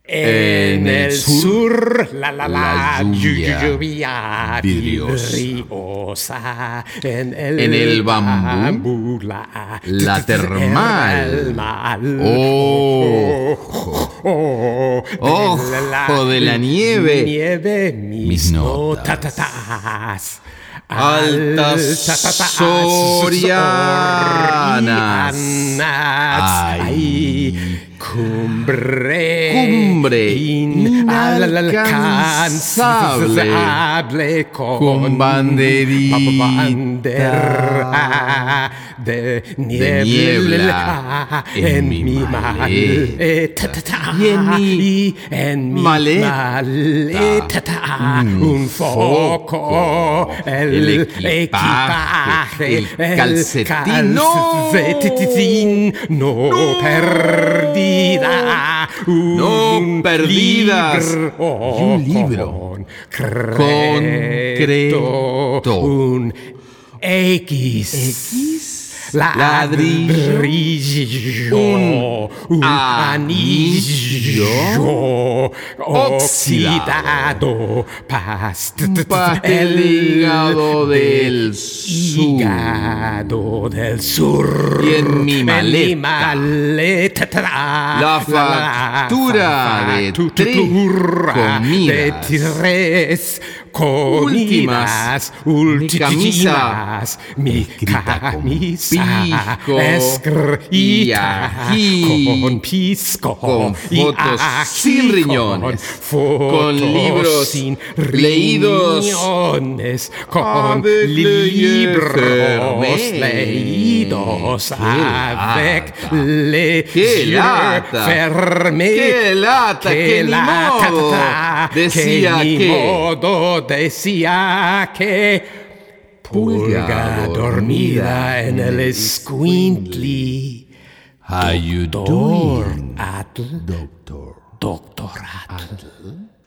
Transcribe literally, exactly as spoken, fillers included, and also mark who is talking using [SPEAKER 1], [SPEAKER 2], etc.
[SPEAKER 1] En el sur, la la la,
[SPEAKER 2] la lluvia
[SPEAKER 1] lluvia
[SPEAKER 2] vidriosa.
[SPEAKER 1] vidriosa. En el,
[SPEAKER 2] En el bambú,
[SPEAKER 1] la,
[SPEAKER 2] la termal. Ojo,
[SPEAKER 1] oh,
[SPEAKER 2] ojo de la nieve.
[SPEAKER 1] Nieve, mis,
[SPEAKER 2] Mis notas.
[SPEAKER 1] notatas.
[SPEAKER 2] Altas sorianas.
[SPEAKER 1] Ay, cumbre,
[SPEAKER 2] Cumbre
[SPEAKER 1] inalcanzable
[SPEAKER 2] inalcanzable
[SPEAKER 1] con
[SPEAKER 2] banderita
[SPEAKER 1] bandera de niebla,
[SPEAKER 2] niebla
[SPEAKER 1] en mi maleta
[SPEAKER 2] y en mi
[SPEAKER 1] y en mi
[SPEAKER 2] maleta
[SPEAKER 1] maleta
[SPEAKER 2] un
[SPEAKER 1] un foco, el
[SPEAKER 2] el
[SPEAKER 1] equipaje,
[SPEAKER 2] equipaje, el calcetín, no.
[SPEAKER 1] calcetín no perdida, un
[SPEAKER 2] No perdidas.
[SPEAKER 1] libro,
[SPEAKER 2] Y un libro
[SPEAKER 1] concreto,
[SPEAKER 2] concreto.
[SPEAKER 1] un X,
[SPEAKER 2] X,
[SPEAKER 1] ladrillo,
[SPEAKER 2] ladrillo,
[SPEAKER 1] un, un anillo,
[SPEAKER 2] anillo
[SPEAKER 1] oxidado, past,
[SPEAKER 2] pastel hígado del sur.
[SPEAKER 1] hígado del sur.
[SPEAKER 2] Y en mi
[SPEAKER 1] En
[SPEAKER 2] maleta,
[SPEAKER 1] mi maleta
[SPEAKER 2] la factura de
[SPEAKER 1] tu-
[SPEAKER 2] tres
[SPEAKER 1] turra de
[SPEAKER 2] comidas.
[SPEAKER 1] tres
[SPEAKER 2] Últimas,
[SPEAKER 1] comidas,
[SPEAKER 2] mi camisa
[SPEAKER 1] últimas, mi
[SPEAKER 2] escrita con
[SPEAKER 1] camisa
[SPEAKER 2] pisco
[SPEAKER 1] escrita
[SPEAKER 2] y ají,
[SPEAKER 1] con pisco
[SPEAKER 2] con
[SPEAKER 1] y
[SPEAKER 2] fotos
[SPEAKER 1] ají,
[SPEAKER 2] sin riñones,
[SPEAKER 1] fotos
[SPEAKER 2] con libros
[SPEAKER 1] sin
[SPEAKER 2] leídos,
[SPEAKER 1] riñones, con
[SPEAKER 2] avec
[SPEAKER 1] libros
[SPEAKER 2] les yeux
[SPEAKER 1] leídos,
[SPEAKER 2] fermés.
[SPEAKER 1] avec
[SPEAKER 2] ¡Qué
[SPEAKER 1] les
[SPEAKER 2] lata!
[SPEAKER 1] fermés.
[SPEAKER 2] ¡Qué lata! ¡Que ni modo! Decía
[SPEAKER 1] que ni
[SPEAKER 2] que-
[SPEAKER 1] modo decía que pulga dormida en el escuintli.
[SPEAKER 2] How you
[SPEAKER 1] Doctor
[SPEAKER 2] doing,
[SPEAKER 1] Atl,
[SPEAKER 2] doctor?
[SPEAKER 1] Doctor Atl.